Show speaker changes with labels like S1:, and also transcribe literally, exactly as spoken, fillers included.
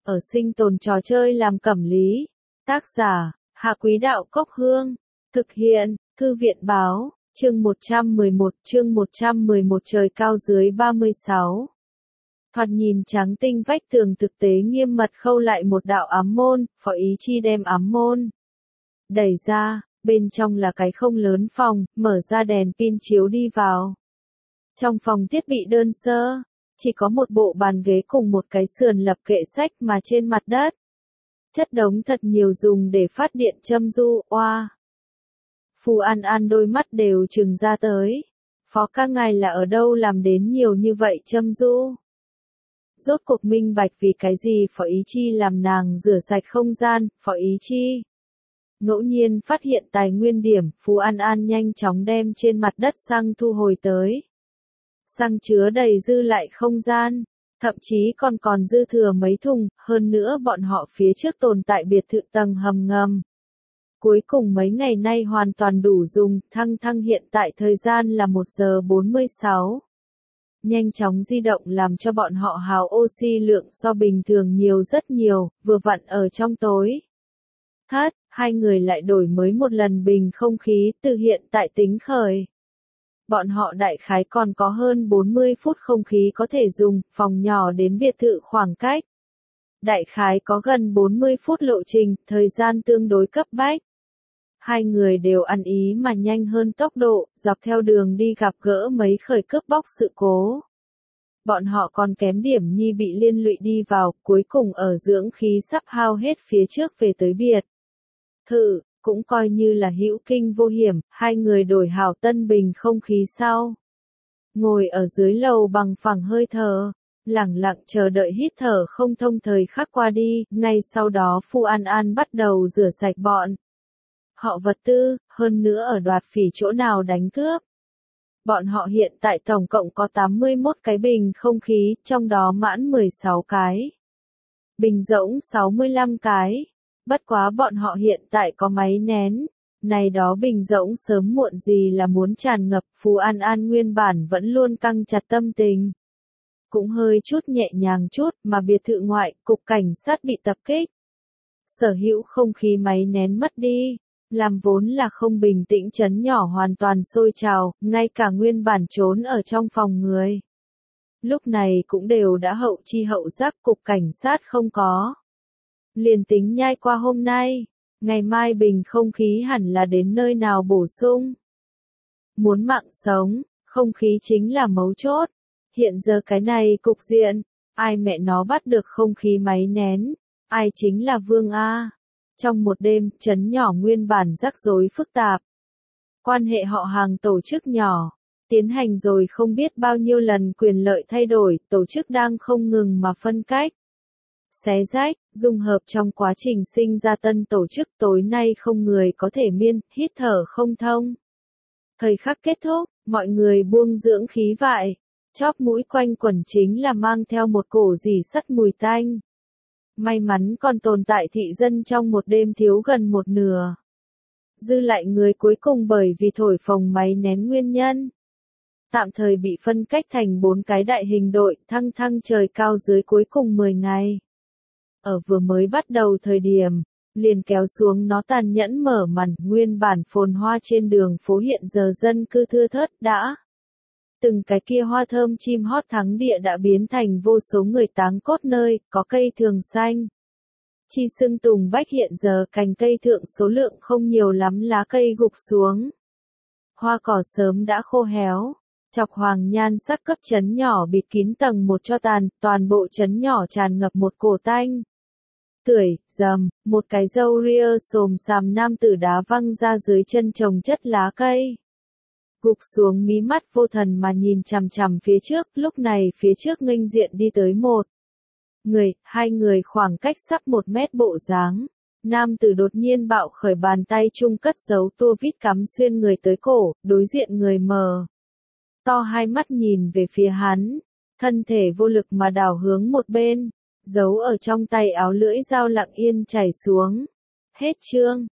S1: ở sinh tồn trò chơi làm cẩm lý. Tác giả, Hạ Quý Đạo Cốc Hương. Thực hiện, Thư viện Báo, chương một trăm mười một, chương một trăm mười một trời cao dưới ba mươi sáu. Thoạt nhìn trắng tinh vách tường thực tế nghiêm mật khâu lại một đạo ám môn, Phó Ý Chi đem ám môn đẩy ra, bên trong là cái không lớn phòng, mở ra đèn pin chiếu đi vào. Trong phòng thiết bị đơn sơ, chỉ có một bộ bàn ghế cùng một cái sườn lập kệ sách mà trên mặt đất. Chất đống thật nhiều dùng để phát điện châm du, oa. Phù An An đôi mắt đều trừng ra tới. Phó ca ngài là ở đâu làm đến nhiều như vậy châm du? Rốt cuộc minh bạch vì cái gì Phó Ý Chi làm nàng rửa sạch không gian, Phó Ý Chi. Ngẫu nhiên phát hiện tài nguyên điểm, Phù An An nhanh chóng đem trên mặt đất xăng thu hồi tới. Xăng chứa đầy dư lại không gian, thậm chí còn còn dư thừa mấy thùng, hơn nữa bọn họ phía trước tồn tại biệt thự tầng hầm ngầm. Cuối cùng mấy ngày nay hoàn toàn đủ dùng, thăng thăng hiện tại thời gian là một giờ bốn mươi sáu. Nhanh chóng di động làm cho bọn họ hào oxy lượng so bình thường nhiều rất nhiều, vừa vặn ở trong tối. Thất, hai người lại đổi mới một lần bình không khí từ hiện tại tính khởi. Bọn họ đại khái còn có hơn bốn mươi phút không khí có thể dùng, phòng nhỏ đến biệt thự khoảng cách. Đại khái có gần bốn mươi phút lộ trình, thời gian tương đối cấp bách. Hai người đều ăn ý mà nhanh hơn tốc độ, dọc theo đường đi gặp gỡ mấy khởi cướp bóc sự cố. Bọn họ còn kém điểm nhi bị liên lụy đi vào, cuối cùng ở dưỡng khí sắp hao hết phía trước về tới biệt thự, cũng coi như là hữu kinh vô hiểm, hai người đổi hào tân bình không khí sau. Ngồi ở dưới lầu bằng phẳng hơi thở, lẳng lặng chờ đợi hít thở không thông thời khắc qua đi, ngay sau đó Phù An An bắt đầu rửa sạch bọn họ vật tư, hơn nữa ở đoạt phỉ chỗ nào đánh cướp. Bọn họ hiện tại tổng cộng có tám mươi mốt cái bình không khí, trong đó mãn mười sáu cái. Bình rỗng sáu mươi lăm cái. Bất quá bọn họ hiện tại có máy nén. Này đó bình rỗng sớm muộn gì là muốn tràn ngập, Phù An An nguyên bản vẫn luôn căng chặt tâm tình. Cũng hơi chút nhẹ nhàng chút mà biệt thự ngoại, cục cảnh sát bị tập kích. Sở hữu không khí máy nén mất đi. Làm vốn là không bình tĩnh chấn nhỏ hoàn toàn sôi trào, ngay cả nguyên bản trốn ở trong phòng người. Lúc này cũng đều đã hậu chi hậu giác, cục cảnh sát không có. Liền tính nhai qua hôm nay, ngày mai bình không khí hẳn là đến nơi nào bổ sung. Muốn mạng sống, không khí chính là mấu chốt. Hiện giờ cái này cục diện, ai mẹ nó bắt được không khí máy nén, ai chính là vương A. Trong một đêm, trấn nhỏ nguyên bản rắc rối phức tạp. Quan hệ họ hàng tổ chức nhỏ, tiến hành rồi không biết bao nhiêu lần quyền lợi thay đổi, tổ chức đang không ngừng mà phân cách. Xé rách, dung hợp trong quá trình sinh ra tân tổ chức tối nay không người có thể miên, hít thở không thông. Thời khắc kết thúc, mọi người buông dưỡng khí vại, chóp mũi quanh quẩn chính là mang theo một cổ rỉ sắt mùi tanh. May mắn còn tồn tại thị dân trong một đêm thiếu gần một nửa. Dư lại người cuối cùng bởi vì thổi phồng máy nén nguyên nhân. Tạm thời bị phân cách thành bốn cái đại hình đội, thăng thăng trời cao dưới cuối cùng mười ngày. Ở vừa mới bắt đầu thời điểm, liền kéo xuống nó tàn nhẫn mở màn, nguyên bản phồn hoa trên đường phố hiện giờ dân cư thưa thớt đã. Từng cái kia hoa thơm chim hót thắng địa đã biến thành vô số người táng cốt nơi, có cây thường xanh. Chi sưng tùng bách hiện giờ cành cây thượng số lượng không nhiều lắm lá cây gục xuống. Hoa cỏ sớm đã khô héo, chọc hoàng nhan sắc cấp trấn nhỏ bịt kín tầng một cho tàn, toàn bộ trấn nhỏ tràn ngập một cổ tanh. Tưởi, dầm, một cái râu ria xồm xàm nam tử đá văng ra dưới chân trồng chất lá cây. Gục xuống mí mắt vô thần mà nhìn chằm chằm phía trước, lúc này phía trước nghênh diện đi tới một người, hai người khoảng cách sắp một mét bộ dáng. Nam tử đột nhiên bạo khởi bàn tay chung cất giấu tua vít cắm xuyên người tới cổ, đối diện người mờ. To hai mắt nhìn về phía hắn, thân thể vô lực mà đảo hướng một bên, giấu ở trong tay áo lưỡi dao lặng yên chảy xuống. Hết chương.